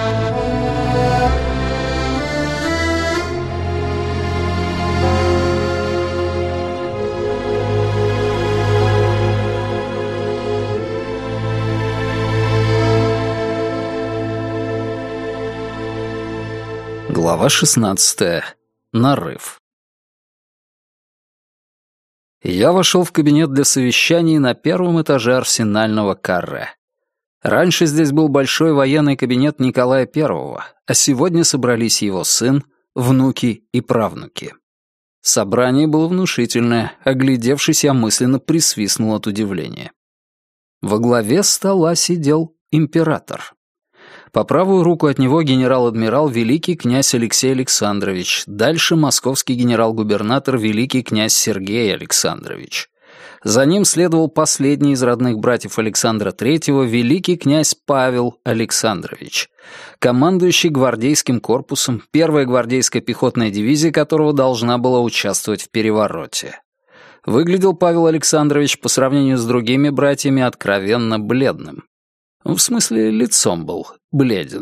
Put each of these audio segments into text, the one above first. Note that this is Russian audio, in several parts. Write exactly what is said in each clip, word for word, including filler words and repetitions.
Глава шестнадцатая. Нарыв. Я вошел в кабинет для совещаний на первом этаже арсенального каре. Раньше здесь был большой военный кабинет Николая Первого, а сегодня собрались его сын, внуки и правнуки. Собрание было внушительное, оглядевшись, я мысленно присвистнул от удивления. Во главе стола сидел император. По правую руку от него генерал-адмирал великий князь Алексей Александрович, дальше московский генерал-губернатор великий князь Сергей Александрович. За ним следовал последний из родных братьев Александра Третьего, великий князь Павел Александрович, командующий гвардейским корпусом, первая гвардейская пехотная дивизия которого должна была участвовать в перевороте. Выглядел Павел Александрович по сравнению с другими братьями откровенно бледным. В смысле, лицом был бледен.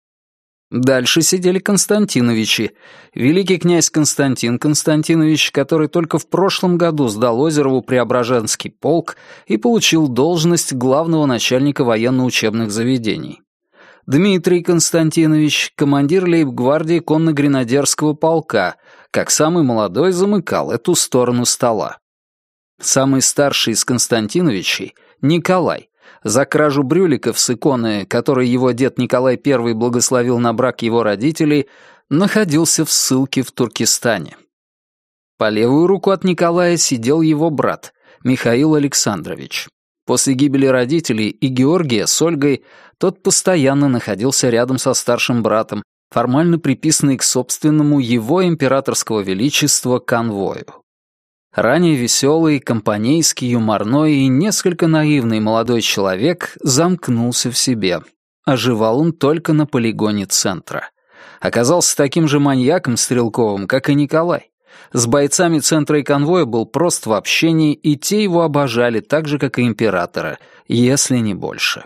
Дальше сидели Константиновичи. Великий князь Константин Константинович, который только в прошлом году сдал Озерову Преображенский полк и получил должность главного начальника военно-учебных заведений. Дмитрий Константинович, командир лейб-гвардии конно-гренадерского полка, как самый молодой замыкал эту сторону стола. Самый старший из Константиновичей — Николай. За кражу брюликов с иконы, которые его дед Николай Первый благословил на брак его родителей, находился в ссылке в Туркестане. По левую руку от Николая сидел его брат, Михаил Александрович. После гибели родителей и Георгия с Ольгой тот постоянно находился рядом со старшим братом, формально приписанный к собственному его императорского величества конвою. Ранее веселый, компанейский, юморной и несколько наивный молодой человек замкнулся в себе. Оживал он только на полигоне центра. Оказался таким же маньяком стрелковым, как и Николай. С бойцами центра и конвоя был прост в общении, и те его обожали так же, как и императора, если не больше.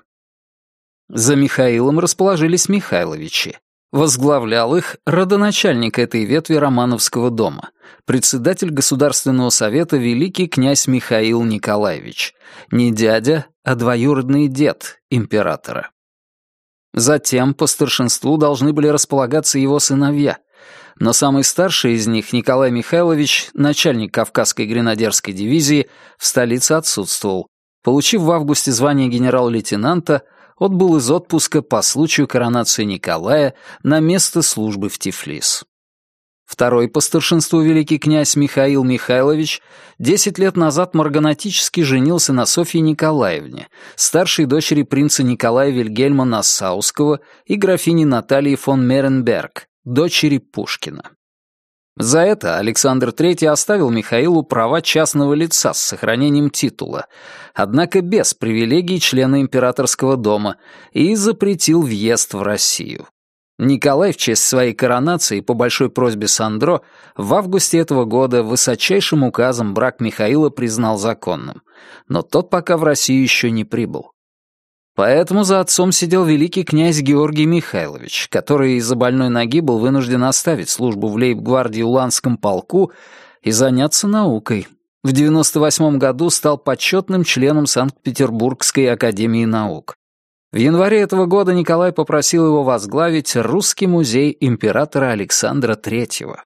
За Михаилом расположились Михайловичи. Возглавлял их родоначальник этой ветви Романовского дома, председатель Государственного совета великий князь Михаил Николаевич, не дядя, а двоюродный дед императора. Затем по старшинству должны были располагаться его сыновья, но самый старший из них, Николай Михайлович, начальник Кавказской гренадерской дивизии, в столице отсутствовал. Получив в августе звание генерал-лейтенанта, отбыл из отпуска по случаю коронации Николая на место службы в Тифлис. Второй по старшинству великий князь Михаил Михайлович десять лет назад марганатически женился на Софье Николаевне, старшей дочери принца Николая Вильгельма Нассауского и графини Натальи фон Меренберг, дочери Пушкина. За это Александр Третий оставил Михаилу права частного лица с сохранением титула, однако без привилегий члена императорского дома, и запретил въезд в Россию. Николай в честь своей коронации по большой просьбе Сандро в августе этого года высочайшим указом брак Михаила признал законным, но тот пока в Россию еще не прибыл. Поэтому за отцом сидел великий князь Георгий Михайлович, который из-за больной ноги был вынужден оставить службу в лейб-гвардии Уланском полку и заняться наукой. В девяносто восьмом году стал почетным членом Санкт-Петербургской академии наук. В январе этого года Николай попросил его возглавить Русский музей императора Александра Третьего.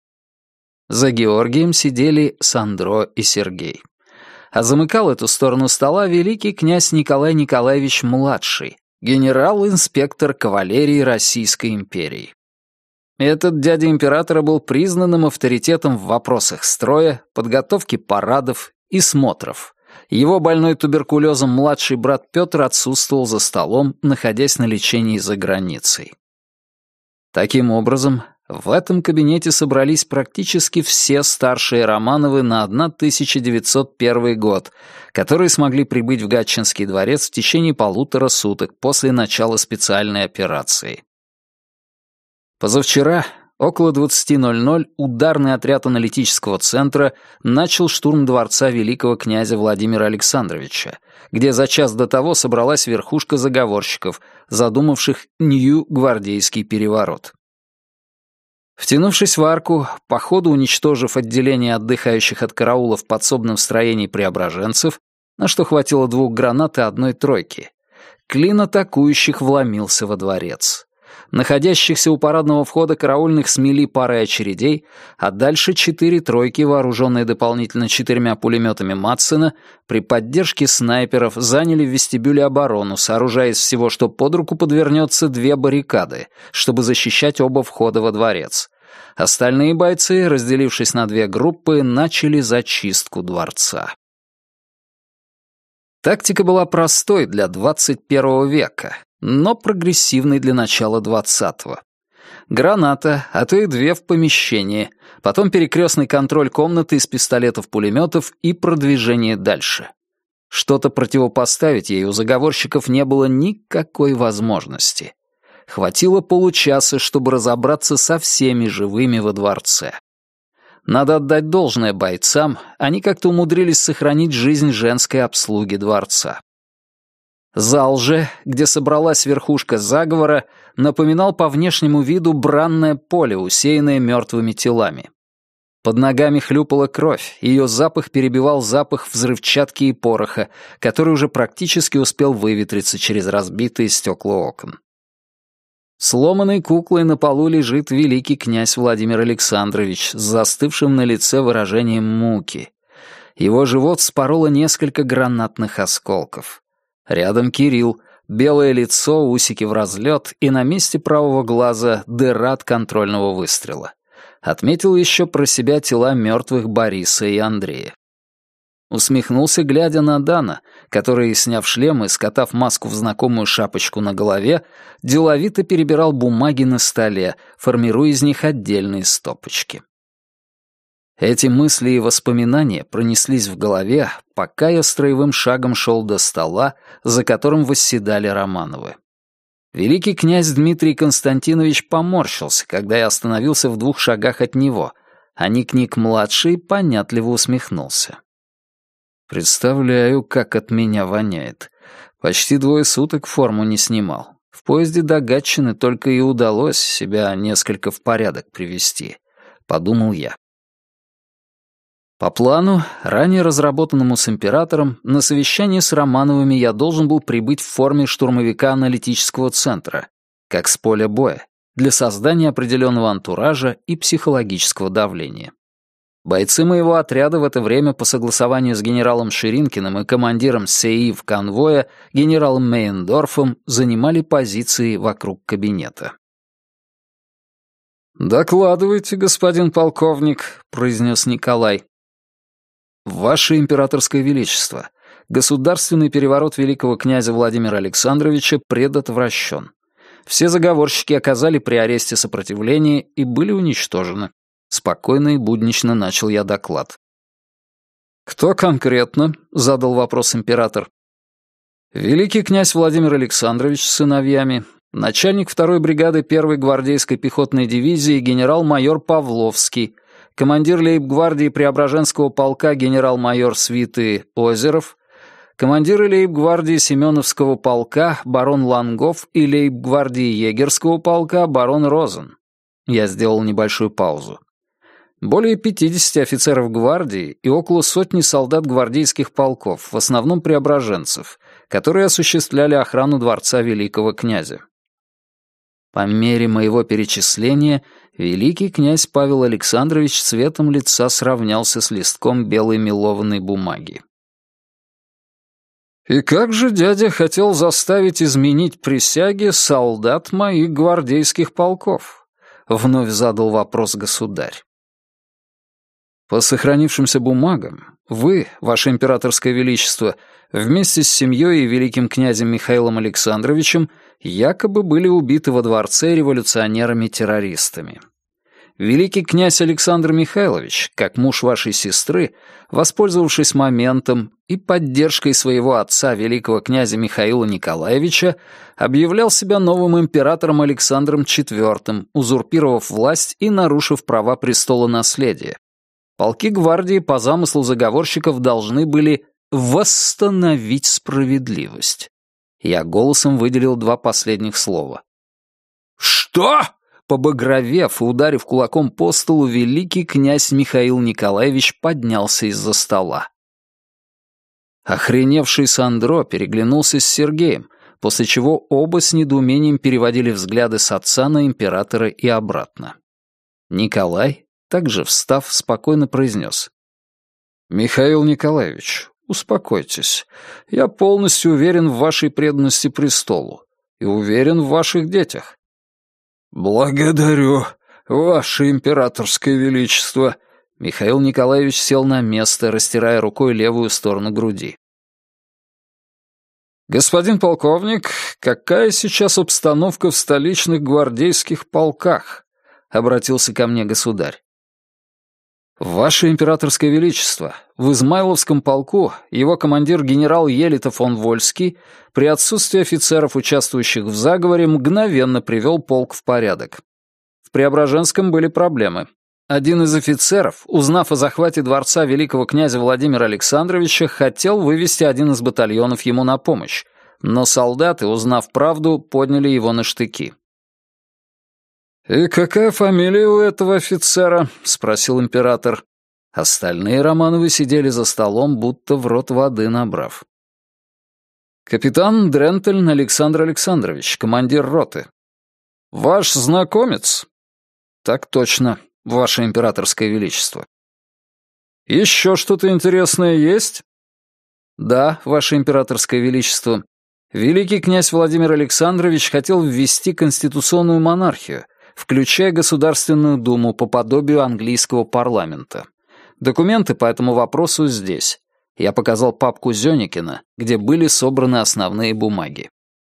За Георгием сидели Сандро и Сергей. А замыкал эту сторону стола великий князь Николай Николаевич-младший, генерал-инспектор кавалерии Российской империи. Этот дядя императора был признанным авторитетом в вопросах строя, подготовки парадов и смотров. Его больной туберкулезом младший брат Петр отсутствовал за столом, находясь на лечении за границей. Таким образом, в этом кабинете собрались практически все старшие Романовы на тысяча девятьсот первый год, которые смогли прибыть в Гатчинский дворец в течение полутора суток после начала специальной операции. Позавчера, около двадцати ноль-ноль ударный отряд аналитического центра начал штурм дворца великого князя Владимира Александровича, где за час до того собралась верхушка заговорщиков, задумавших Нью-гвардейский переворот. Втянувшись в арку, по ходу уничтожив отделение отдыхающих от караула в подсобном строении преображенцев, на что хватило двух гранат и одной тройки, клин атакующих вломился во дворец. Находящихся у парадного входа караульных смели парой очередей, а дальше четыре тройки, вооруженные дополнительно четырьмя пулеметами Мадсена, при поддержке снайперов заняли в вестибюле оборону, сооружая из всего, что под руку подвернется, две баррикады, чтобы защищать оба входа во дворец. Остальные бойцы, разделившись на две группы, начали зачистку дворца. Тактика была простой для двадцать первого века, но прогрессивной для начала двадцатого. Граната, а то и две в помещении, потом перекрестный контроль комнаты из пистолетов-пулеметов и продвижение дальше. Что-то противопоставить ей у заговорщиков не было никакой возможности. Хватило получаса, чтобы разобраться со всеми живыми во дворце. Надо отдать должное бойцам, они как-то умудрились сохранить жизнь женской обслуги дворца. Зал же, где собралась верхушка заговора, напоминал по внешнему виду бранное поле, усеянное мертвыми телами. Под ногами хлюпала кровь, ее запах перебивал запах взрывчатки и пороха, который уже практически успел выветриться через разбитые стекла окон. Сломанной куклой на полу лежит великий князь Владимир Александрович с застывшим на лице выражением муки. Его живот спороло несколько гранатных осколков. Рядом Кирилл, белое лицо, усики в разлет, и на месте правого глаза дыра от контрольного выстрела. Отметил еще про себя тела мертвых Бориса и Андрея. Усмехнулся, глядя на Дана, который, сняв шлем и скотав маску в знакомую шапочку на голове, деловито перебирал бумаги на столе, формируя из них отдельные стопочки. Эти мысли и воспоминания пронеслись в голове, пока я строевым шагом шел до стола, за которым восседали Романовы. Великий князь Дмитрий Константинович поморщился, когда я остановился в двух шагах от него, а Ник-Ник-младший понятливо усмехнулся. Представляю, как от меня воняет. Почти двое суток форму не снимал. В поезде до Гатчины только и удалось себя несколько в порядок привести, подумал я. По плану, ранее разработанному с императором, на совещание с Романовыми я должен был прибыть в форме штурмовика аналитического центра, как с поля боя, для создания определенного антуража и психологического давления. Бойцы моего отряда в это время по согласованию с генералом Ширинкиным и командиром СЕИВ конвоя генералом Мейендорфом занимали позиции вокруг кабинета. «Докладывайте, господин полковник», — произнес Николай. «Ваше императорское величество, государственный переворот великого князя Владимира Александровича предотвращен. Все заговорщики оказали при аресте сопротивление и были уничтожены». Спокойно и буднично начал я доклад. «Кто конкретно?» — задал вопрос император. «Великий князь Владимир Александрович с сыновьями, начальник второй бригады первой гвардейской пехотной дивизии генерал-майор Павловский, командир лейб-гвардии Преображенского полка генерал-майор свиты Озеров, командиры лейб-гвардии Семеновского полка барон Лангов и лейб-гвардии Егерского полка барон Розен». Я сделал небольшую паузу. Более пятидесяти офицеров гвардии и около сотни солдат гвардейских полков, в основном преображенцев, которые осуществляли охрану дворца великого князя. По мере моего перечисления, великий князь Павел Александрович цветом лица сравнялся с листком белой мелованной бумаги. «И как же дядя хотел заставить изменить присяги солдат моих гвардейских полков?» — вновь задал вопрос государь. «По сохранившимся бумагам, вы, ваше императорское величество, вместе с семьей и великим князем Михаилом Александровичем якобы были убиты во дворце революционерами-террористами. Великий князь Александр Михайлович, как муж вашей сестры, воспользовавшись моментом и поддержкой своего отца, великого князя Михаила Николаевича, объявлял себя новым императором Александром четвёртым, узурпировав власть и нарушив права престола наследия. Полки гвардии по замыслу заговорщиков должны были восстановить справедливость. Я голосом выделил два последних слова. «Что?» Побагровев и ударив кулаком по столу, великий князь Михаил Николаевич поднялся из-за стола. Охреневший Сандро переглянулся с Сергеем, после чего оба с недоумением переводили взгляды с отца на императора и обратно. Николай, также встав, спокойно произнес. «Михаил Николаевич, успокойтесь. Я полностью уверен в вашей преданности престолу и уверен в ваших детях». «Благодарю, ваше императорское величество!» Михаил Николаевич сел на место, растирая рукой левую сторону груди. «Господин полковник, какая сейчас обстановка в столичных гвардейских полках?» — обратился ко мне государь. «Ваше императорское величество, в Измайловском полку его командир генерал Елита фон Вольский при отсутствии офицеров, участвующих в заговоре, мгновенно привел полк в порядок. В Преображенском были проблемы. Один из офицеров, узнав о захвате дворца великого князя Владимира Александровича, хотел вывести один из батальонов ему на помощь, но солдаты, узнав правду, подняли его на штыки. «И какая фамилия у этого офицера?» — спросил император. Остальные Романовы сидели за столом, будто в рот воды набрав. «Капитан Дрентельн Александр Александрович, командир роты». «Ваш знакомец?» «Так точно, ваше императорское величество». «Еще что-то интересное есть?» «Да, ваше императорское величество. Великий князь Владимир Александрович хотел ввести конституционную монархию, включая Государственную Думу по подобию английского парламента. Документы по этому вопросу здесь. Я показал папку Зёникина, где были собраны основные бумаги.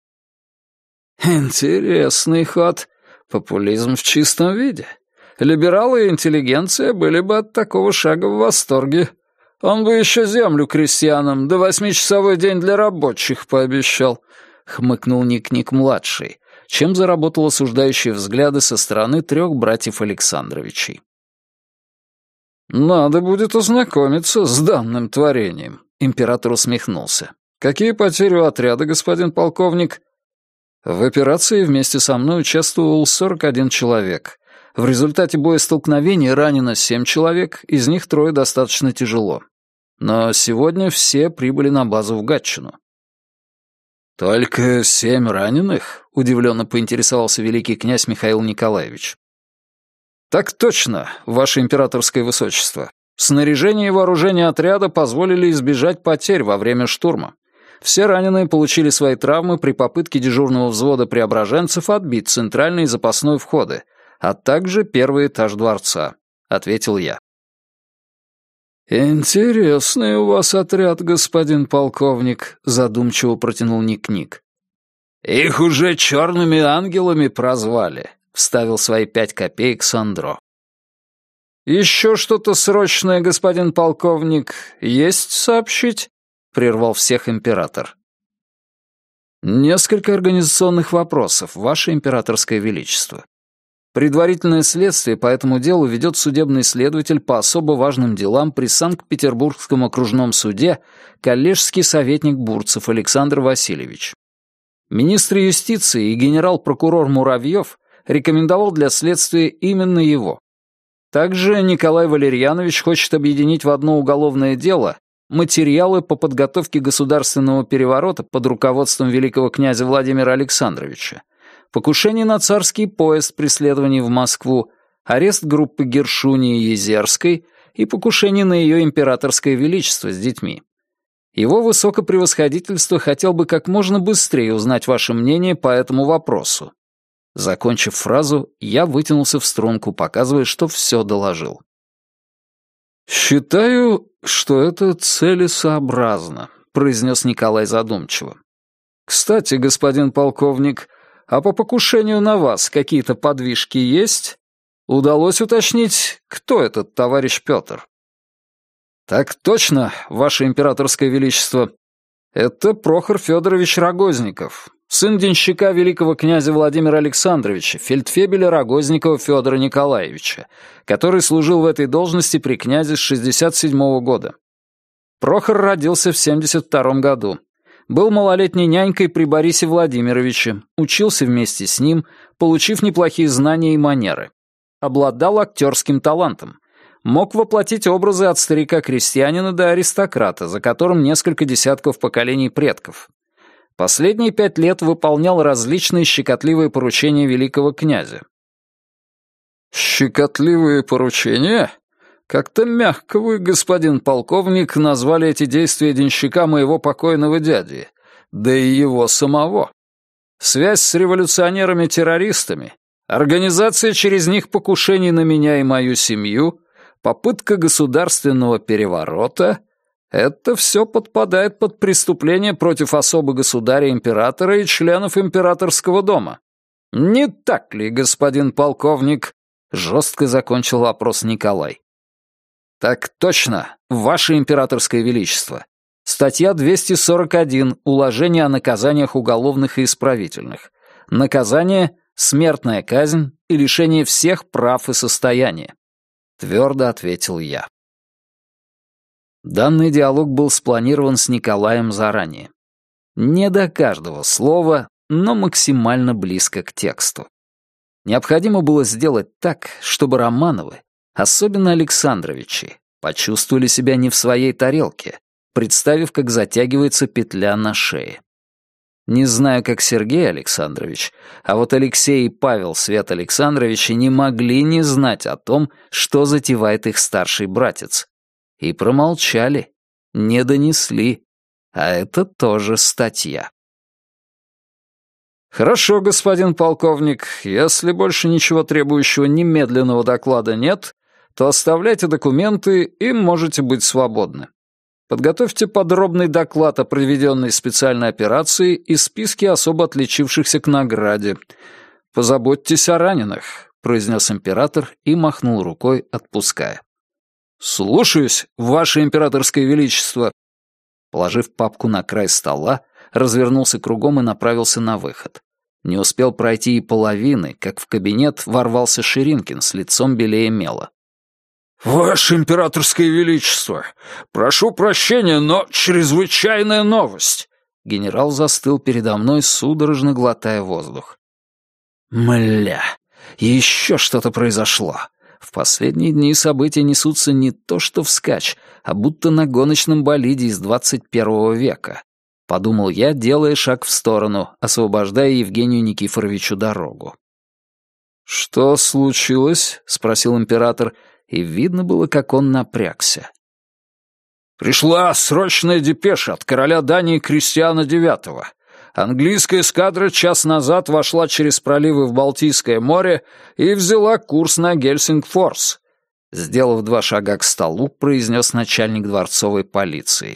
Интересный ход. Популизм в чистом виде. Либералы и интеллигенция были бы от такого шага в восторге. Он бы еще землю крестьянам, да восьмичасовой день для рабочих пообещал, хмыкнул Ник-Ник-младший, чем заработал осуждающие взгляды со стороны трех братьев Александровичей. «Надо будет ознакомиться с данным творением», — император усмехнулся. «Какие потери у отряда, господин полковник?» В операции вместе со мной участвовал сорок один человек. В результате боестолкновений ранено семь человек, из них трое достаточно тяжело. Но сегодня все прибыли на базу в Гатчину. «Только семь раненых?» — удивленно поинтересовался великий князь Михаил Николаевич. «Так точно, ваше императорское высочество. Снаряжение и вооружение отряда позволили избежать потерь во время штурма. Все раненые получили свои травмы при попытке дежурного взвода преображенцев отбить центральные запасные входы, а также первый этаж дворца», — ответил я. «Интересный у вас отряд, господин полковник», — задумчиво протянул Ник-Ник. «Их уже черными ангелами прозвали», — вставил свои пять копеек Сандро. «Еще что-то срочное, господин полковник, есть сообщить?» — прервал всех император. «Несколько организационных вопросов, ваше императорское величество. Предварительное следствие по этому делу ведет судебный следователь по особо важным делам при Санкт-Петербургском окружном суде коллежский советник Бурцев Александр Васильевич. Министр юстиции и генерал-прокурор Муравьев рекомендовал для следствия именно его. Также Николай Валерьянович хочет объединить в одно уголовное дело материалы по подготовке государственного переворота под руководством великого князя Владимира Александровича, покушение на царский поезд при следовании в Москву, арест группы Гершунии Езерской и покушение на ее императорское величество с детьми. Его высокопревосходительство хотел бы как можно быстрее узнать ваше мнение по этому вопросу. Закончив фразу, я вытянулся в струнку, показывая, что все доложил. «Считаю, что это целесообразно», — произнес Николай задумчиво. «Кстати, господин полковник, а по покушению на вас какие-то подвижки есть? Удалось уточнить, кто этот товарищ Петр? Так точно, Ваше Императорское Величество. Это Прохор Федорович Рогозников, сын денщика великого князя Владимира Александровича, фельдфебеля Рогозникова Федора Николаевича, который служил в этой должности при князе с шестьдесят седьмого года. Прохор родился в семьдесят втором году. Был малолетней нянькой при Борисе Владимировиче, учился вместе с ним, получив неплохие знания и манеры. Обладал актерским талантом. Мог воплотить образы от старика-крестьянина до аристократа, за которым несколько десятков поколений предков. Последние пять лет выполнял различные щекотливые поручения великого князя. «Щекотливые поручения? Как-то мягко вы, господин полковник, назвали эти действия денщика моего покойного дяди, да и его самого. Связь с революционерами-террористами, организация через них покушений на меня и мою семью, попытка государственного переворота — это все подпадает под преступления против особы государя-императора и членов императорского дома. Не так ли, господин полковник?» — жестко закончил вопрос Николай. «Так точно, Ваше Императорское Величество. Статья двести сорок один «Уложение о наказаниях уголовных и исправительных». Наказание — смертная казнь и лишение всех прав и состояния», — твердо ответил я. Данный диалог был спланирован с Николаем заранее. Не до каждого слова, но максимально близко к тексту. Необходимо было сделать так, чтобы Романовы, особенно Александровичи, почувствовали себя не в своей тарелке, представив, как затягивается петля на шее. Не знаю, как Сергей Александрович, а вот Алексей и Павел Свет Александровичи не могли не знать о том, что затевает их старший братец. И промолчали, не донесли, а это тоже статья. «Хорошо, господин полковник, если больше ничего требующего немедленного доклада нет, то оставляйте документы и можете быть свободны. Подготовьте подробный доклад о проведенной специальной операции и списки особо отличившихся к награде. Позаботьтесь о раненых», — произнес император и махнул рукой, отпуская. «Слушаюсь, Ваше Императорское Величество». Положив папку на край стола, развернулся кругом и направился на выход. Не успел пройти и половины, как в кабинет ворвался Ширинкин с лицом белее мела. «Ваше Императорское Величество, прошу прощения, но чрезвычайная новость!» Генерал застыл передо мной, судорожно глотая воздух. «Мля, еще что-то произошло. В последние дни события несутся не то что вскачь, а будто на гоночном болиде из двадцать первого века», — подумал я, делая шаг в сторону, освобождая Евгению Никифоровичу дорогу. «Что случилось?» — спросил император, и видно было, как он напрягся. «Пришла срочная депеша от короля Дании Кристиана девятого. Английская эскадра час назад вошла через проливы в Балтийское море и взяла курс на Гельсингфорс», — сделав два шага к столу, произнес начальник дворцовой полиции.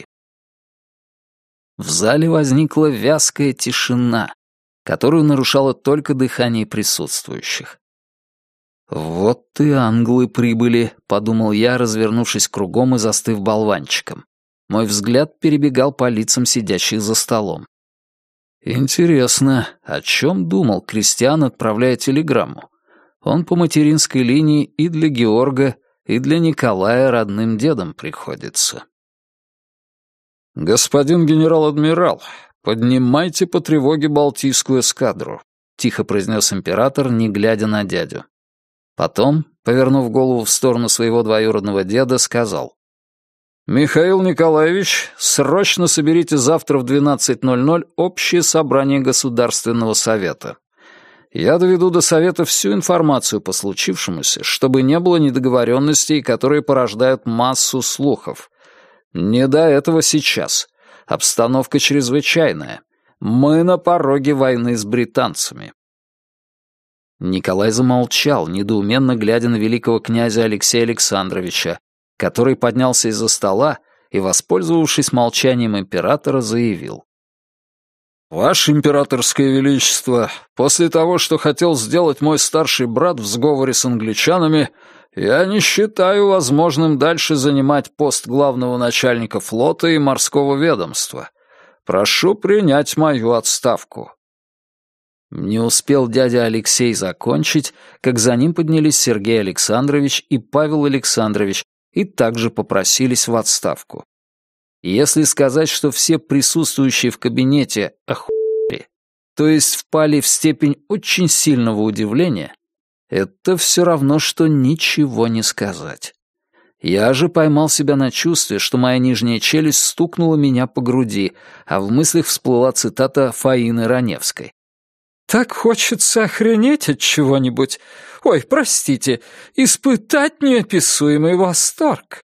В зале возникла вязкая тишина, которую нарушало только дыхание присутствующих. «Вот и англы прибыли», — подумал я, развернувшись кругом и застыв болванчиком. Мой взгляд перебегал по лицам сидящих за столом. Интересно, о чем думал Кристиан, отправляя телеграмму? Он по материнской линии и для Георга, и для Николая родным дедом приходится. «Господин генерал-адмирал, поднимайте по тревоге Балтийскую эскадру», — тихо произнес император, не глядя на дядю. Потом, повернув голову в сторону своего двоюродного деда, сказал: «Михаил Николаевич, срочно соберите завтра в двенадцать ноль ноль общее собрание Государственного совета. Я доведу до совета всю информацию по случившемуся, чтобы не было недоговоренностей, которые порождают массу слухов. Не до этого сейчас. Обстановка чрезвычайная. Мы на пороге войны с британцами». Николай замолчал, недоуменно глядя на великого князя Алексея Александровича, который поднялся из-за стола и, воспользовавшись молчанием императора, заявил: «Ваше императорское величество, после того, что хотел сделать мой старший брат в сговоре с англичанами, я не считаю возможным дальше занимать пост главного начальника флота и морского ведомства. Прошу принять мою отставку». Не успел дядя Алексей закончить, как за ним поднялись Сергей Александрович и Павел Александрович и также попросились в отставку. Если сказать, что все присутствующие в кабинете охуели, то есть впали в степень очень сильного удивления, это все равно, что ничего не сказать. Я же поймал себя на чувстве, что моя нижняя челюсть стукнула меня по груди, а в мыслях всплыла цитата Фаины Раневской. «Так хочется охренеть от чего-нибудь. Ой, простите, испытать неописуемый восторг».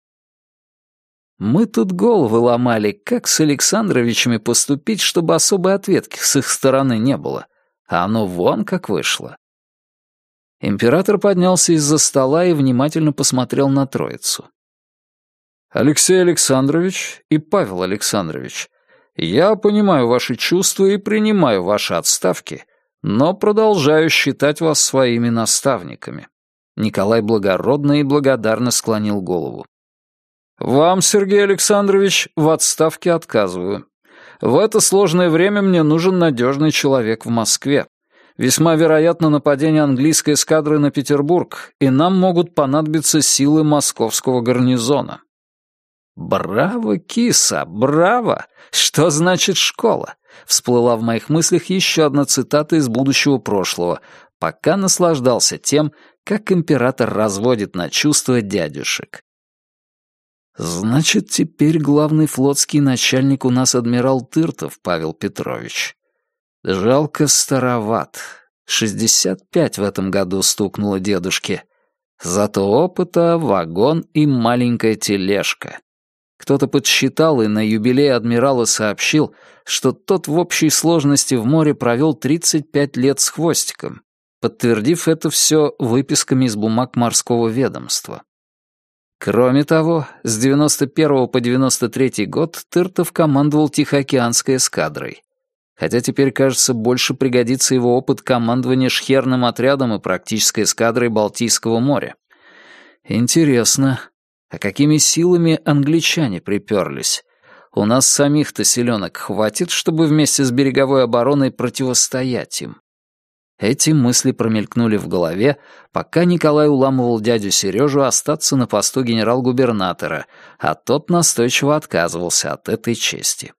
Мы тут головы ломали, как с Александровичами поступить, чтобы особой ответки с их стороны не было. А оно вон как вышло. Император поднялся из-за стола и внимательно посмотрел на троицу. «Алексей Александрович и Павел Александрович, я понимаю ваши чувства и принимаю ваши отставки, но продолжаю считать вас своими наставниками». Николай благородно и благодарно склонил голову. «Вам, Сергей Александрович, в отставке отказываю. В это сложное время мне нужен надежный человек в Москве. Весьма вероятно нападение английской эскадры на Петербург, и нам могут понадобиться силы московского гарнизона». «Браво, киса, браво! Что значит школа?» Всплыла в моих мыслях еще одна цитата из будущего прошлого, пока наслаждался тем, как император разводит на чувства дядюшек. «Значит, теперь главный флотский начальник у нас адмирал Тыртов Павел Петрович. Жалко, староват. шестьдесят пять в этом году стукнуло дедушке. Зато опыта вагон и маленькая тележка. Кто-то подсчитал и на юбилей адмирала сообщил, что тот в общей сложности в море провел тридцать пять лет с хвостиком, подтвердив это все выписками из бумаг морского ведомства. Кроме того, с девяносто первого по девяносто третий год Тыртов командовал Тихоокеанской эскадрой. Хотя теперь, кажется, больше пригодится его опыт командования шхерным отрядом и практической эскадрой Балтийского моря. Интересно, а какими силами англичане приперлись? У нас самих-то селенок хватит, чтобы вместе с береговой обороной противостоять им. Эти мысли промелькнули в голове, пока Николай уламывал дядю Сережу остаться на посту генерал-губернатора, а тот настойчиво отказывался от этой чести.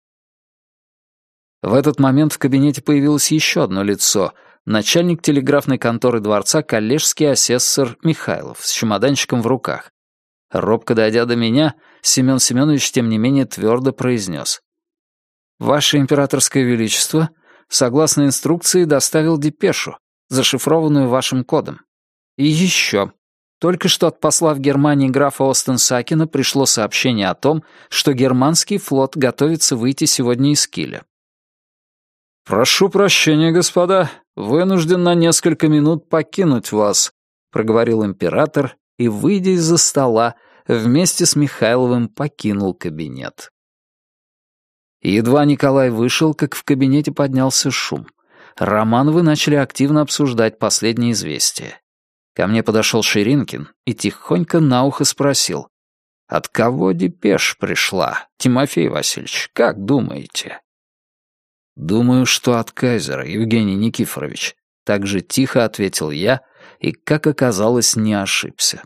В этот момент в кабинете появилось еще одно лицо — начальник телеграфной конторы дворца коллежский асессор Михайлов с чемоданчиком в руках. Робко дойдя до меня, Семен Семенович, тем не менее, твердо произнес. «Ваше императорское величество, согласно инструкции, доставил депешу, зашифрованную вашим кодом. И еще. Только что от посла в Германии графа Остенсакена пришло сообщение о том, что германский флот готовится выйти сегодня из Киля». «Прошу прощения, господа, вынужден на несколько минут покинуть вас», — проговорил император и, выйдя из-за стола, вместе с Михайловым покинул кабинет. Едва Николай вышел, как в кабинете поднялся шум. Романовы начали активно обсуждать последние известия. Ко мне подошел Ширинкин и тихонько на ухо спросил. «От кого депеш пришла, Тимофей Васильевич, как думаете?» «Думаю, что от кайзера, Евгений Никифорович», — так же тихо ответил я и, как оказалось, не ошибся.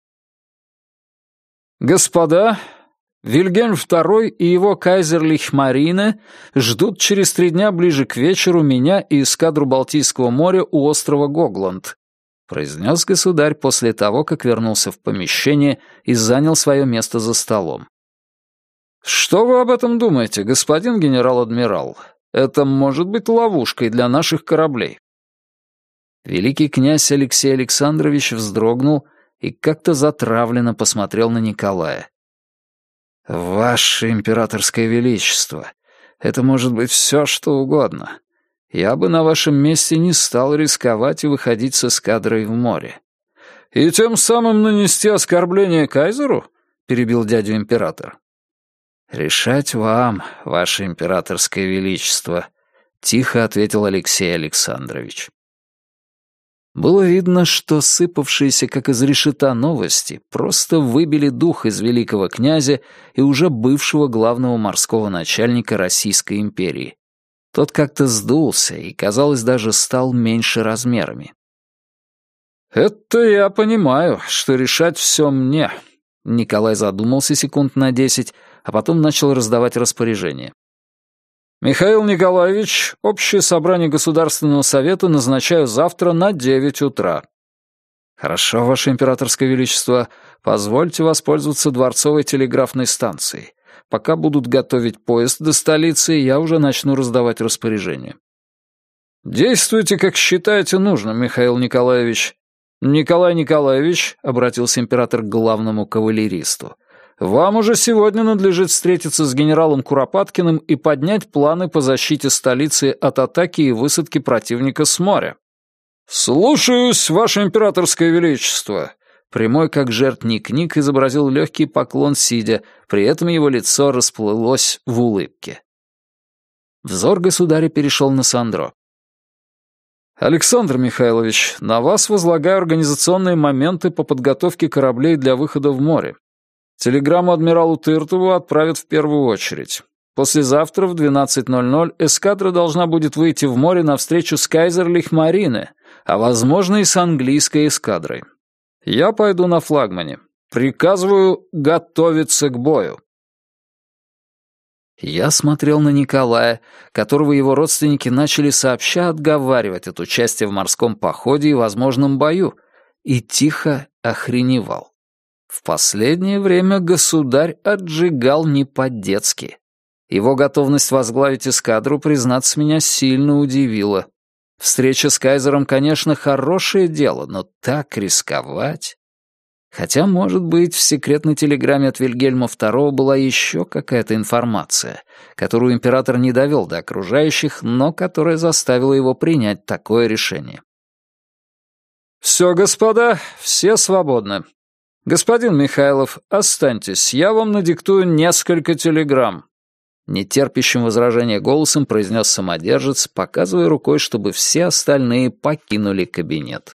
«Господа, Вильгельм второй и его кайзерлих Марине ждут через три дня ближе к вечеру меня и эскадру Балтийского моря у острова Гогланд», произнес государь после того, как вернулся в помещение и занял свое место за столом. «Что вы об этом думаете, господин генерал-адмирал? Это может быть ловушкой для наших кораблей». Великий князь Алексей Александрович вздрогнул и как-то затравленно посмотрел на Николая. «Ваше императорское величество, это может быть все, что угодно. Я бы на вашем месте не стал рисковать и выходить с эскадрой в море». «И тем самым нанести оскорбление кайзеру?» — перебил дядю император. «Решать вам, ваше императорское величество. тихо ответил Алексей Александрович. Было видно, что сыпавшиеся, как из решета, новости просто выбили дух из великого князя и уже бывшего главного морского начальника Российской империи. Тот как-то сдулся и, казалось, даже стал меньше размерами. «Это я понимаю, что решать все мне», — Николай задумался секунд на десять, а потом начал раздавать распоряжения. «Михаил Николаевич, общее собрание Государственного совета назначаю завтра на девять утра». «Хорошо, Ваше Императорское Величество, позвольте воспользоваться дворцовой телеграфной станцией. Пока будут готовить поезд до столицы, я уже начну раздавать распоряжения». «Действуйте, как считаете нужным, Михаил Николаевич». «Николай Николаевич», — обратился император к главному кавалеристу, «вам уже сегодня надлежит встретиться с генералом Куропаткиным и поднять планы по защите столицы от атаки и высадки противника с моря». «Слушаюсь, Ваше Императорское Величество!» Прямой, как жертв Ник-Ник, изобразил легкий поклон сидя, при этом его лицо расплылось в улыбке. Взор государя перешел на Сандро. «Александр Михайлович, на вас возлагаю организационные моменты по подготовке кораблей для выхода в море. Телеграмму адмиралу Тыртову отправят в первую очередь. Послезавтра в двенадцать ноль ноль эскадра должна будет выйти в море навстречу с Кайзерлих-Марине, а, возможно, и с английской эскадрой. Я пойду на флагмане. Приказываю готовиться к бою». Я смотрел на Николая, которого его родственники начали сообща отговаривать от участия в морском походе и возможном бою, и тихо охреневал. В последнее время государь отжигал не по-детски. Его готовность возглавить эскадру, признаться, меня сильно удивила. Встреча с кайзером, конечно, хорошее дело, но так рисковать... Хотя, может быть, в секретной телеграмме от Вильгельма второго была еще какая-то информация, которую император не довел до окружающих, но которая заставила его принять такое решение. «Все, господа, все свободны. Господин Михайлов, останьтесь, я вам надиктую несколько телеграмм», нетерпящим возражения голосом произнес самодержец, показывая рукой, чтобы все остальные покинули кабинет.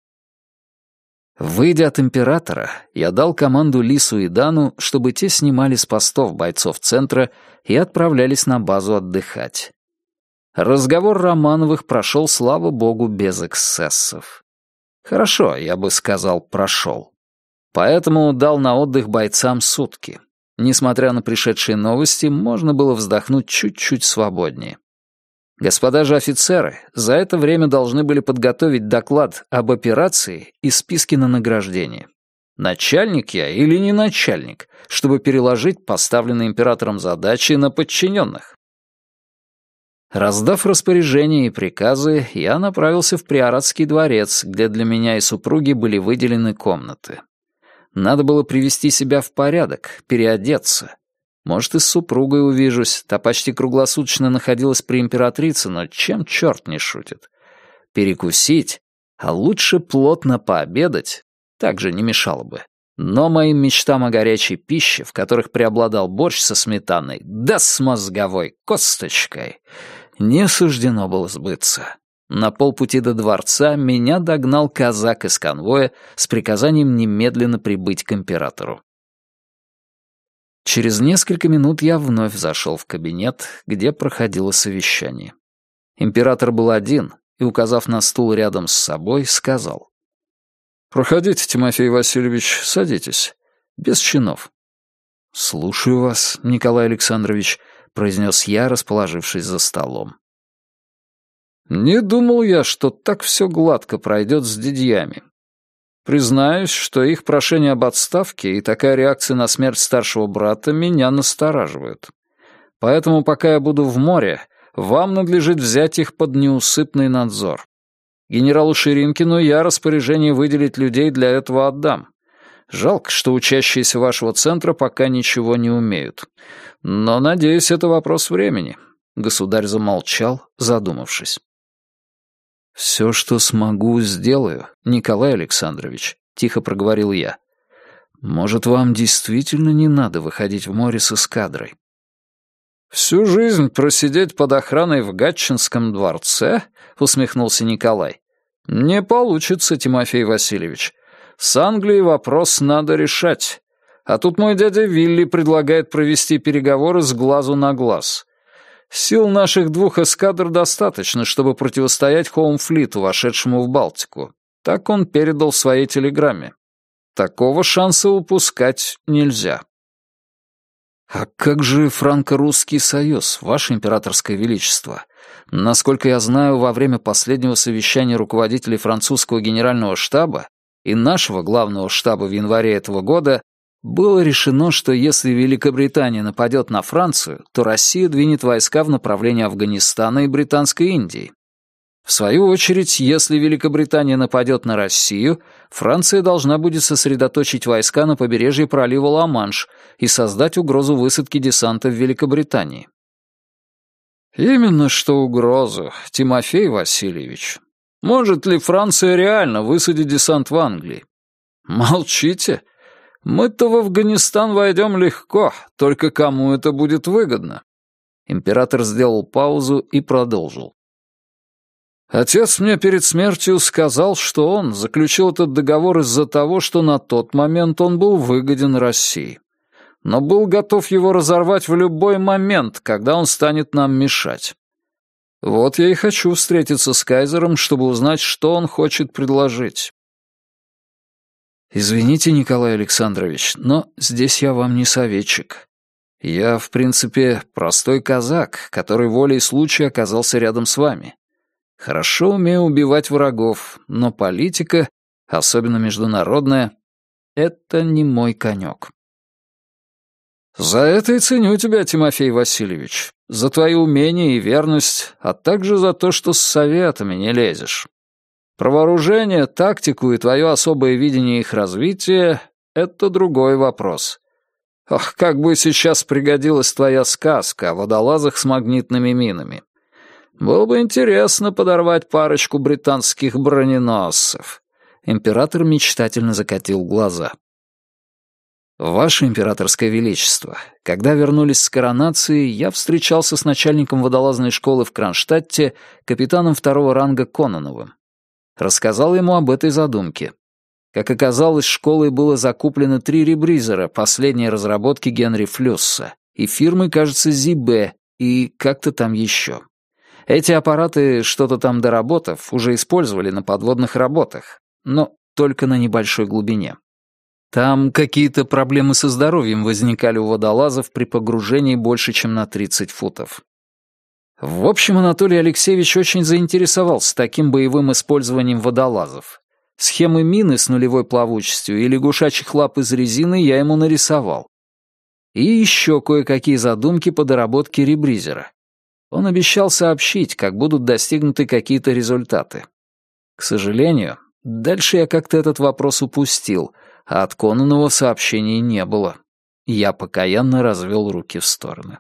Выйдя от императора, я дал команду Лису и Дану, чтобы те снимали с постов бойцов центра и отправлялись на базу отдыхать. Разговор Романовых прошел, слава богу, без эксцессов. Хорошо, я бы сказал, прошел. Поэтому дал на отдых бойцам сутки. Несмотря на пришедшие новости, можно было вздохнуть чуть-чуть свободнее. Господа же офицеры за это время должны были подготовить доклад об операции и списки на награждение. Начальник я или не начальник, чтобы переложить поставленные императором задачи на подчиненных. Раздав распоряжения и приказы, я направился в Приоратский дворец, где для меня и супруги были выделены комнаты. Надо было привести себя в порядок, переодеться. Может, и с супругой увижусь, та почти круглосуточно находилась при императрице, но чем черт не шутит. Перекусить, а лучше плотно пообедать, также не мешало бы. Но моим мечтам о горячей пище, в которых преобладал борщ со сметаной, да с мозговой косточкой, не суждено было сбыться. На полпути до дворца меня догнал казак из конвоя с приказанием немедленно прибыть к императору. Через несколько минут я вновь зашел в кабинет, где проходило совещание. Император был один и, указав на стул рядом с собой, сказал: «Проходите, Тимофей Васильевич, садитесь. Без чинов». «Слушаю вас, Николай Александрович», — произнес я, расположившись за столом. «Не думал я, что так все гладко пройдет с дядьями. Признаюсь, что их прошение об отставке и такая реакция на смерть старшего брата меня настораживают. Поэтому, пока я буду в море, вам надлежит взять их под неусыпный надзор. Генералу Ширинкину я распоряжение выделить людей для этого отдам. Жалко, что учащиеся вашего центра пока ничего не умеют. Но, надеюсь, это вопрос времени». Государь замолчал, задумавшись. «Все, что смогу, сделаю, Николай Александрович», — тихо проговорил я. «Может, вам действительно не надо выходить в море с эскадрой?» «Всю жизнь просидеть под охраной в Гатчинском дворце?» — усмехнулся Николай. «Не получится, Тимофей Васильевич. С Англией вопрос надо решать. А тут мой дядя Вилли предлагает провести переговоры с глазу на глаз. Сил наших двух эскадр достаточно, чтобы противостоять Хоумфлиту, вошедшему в Балтику. Так он передал в своей телеграмме. Такого шанса упускать нельзя». «А как же франко-русский союз, ваше императорское величество? Насколько я знаю, во время последнего совещания руководителей французского генерального штаба и нашего главного штаба в январе этого года было решено, что если Великобритания нападет на Францию, то Россия двинет войска в направлении Афганистана и Британской Индии. В свою очередь, если Великобритания нападет на Россию, Франция должна будет сосредоточить войска на побережье пролива Ла-Манш и создать угрозу высадки десанта в Великобритании. Именно что угрозу, Тимофей Васильевич. Может ли Франция реально высадить десант в Англии? Молчите. Мы-то в Афганистан войдем легко, только кому это будет выгодно? Император сделал паузу и продолжил. Отец мне перед смертью сказал, что он заключил этот договор из-за того, что на тот момент он был выгоден России, но был готов его разорвать в любой момент, когда он станет нам мешать. Вот я и хочу встретиться с кайзером, чтобы узнать, что он хочет предложить. Извините, Николай Александрович, но здесь я вам не советчик. Я, в принципе, простой казак, который волей случая оказался рядом с вами. Хорошо умею убивать врагов, но политика, особенно международная, это не мой конек. За это и ценю тебя, Тимофей Васильевич, за твои умения и верность, а также за то, что с советами не лезешь. Про вооружение, тактику и твое особое видение их развития — это другой вопрос. Ох, как бы сейчас пригодилась твоя сказка о водолазах с магнитными минами. Было бы интересно подорвать парочку британских броненосцев. Император мечтательно закатил глаза. Ваше императорское величество, когда вернулись с коронации, я встречался с начальником водолазной школы в Кронштадте, капитаном второго ранга Кононовым. Рассказал ему об этой задумке. Как оказалось, школой было закуплено три ребризера последней разработки Генри Флюсса и фирмы, кажется, Зибе и как-то там еще. Эти аппараты, что-то там доработав, уже использовали на подводных работах, но только на небольшой глубине. Там какие-то проблемы со здоровьем возникали у водолазов при погружении больше, чем на тридцать футов. В общем, Анатолий Алексеевич очень заинтересовался таким боевым использованием водолазов. Схемы мины с нулевой плавучестью и лягушачьих лап из резины я ему нарисовал. И еще кое-какие задумки по доработке ребризера. Он обещал сообщить, как будут достигнуты какие-то результаты. К сожалению, дальше я как-то этот вопрос упустил, а от Кононова сообщений не было. Я покаянно развел руки в стороны.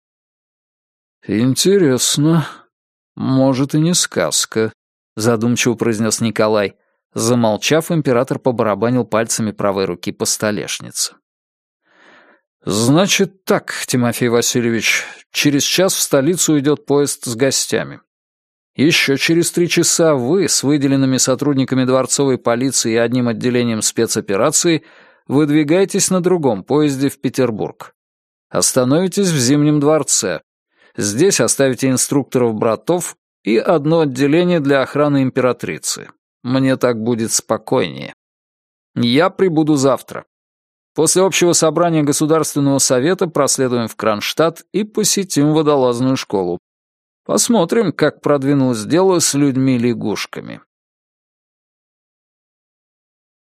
«Интересно. Может, и не сказка», — задумчиво произнес Николай. Замолчав, император побарабанил пальцами правой руки по столешнице. «Значит так, Тимофей Васильевич, через час в столицу уйдет поезд с гостями. Еще через три часа вы с выделенными сотрудниками дворцовой полиции и одним отделением спецопераций выдвигаетесь на другом поезде в Петербург. Остановитесь в Зимнем дворце. Здесь оставите инструкторов-братов и одно отделение для охраны императрицы. Мне так будет спокойнее. Я прибуду завтра. После общего собрания Государственного совета проследуем в Кронштадт и посетим водолазную школу. Посмотрим, как продвинулось дело с людьми-лягушками.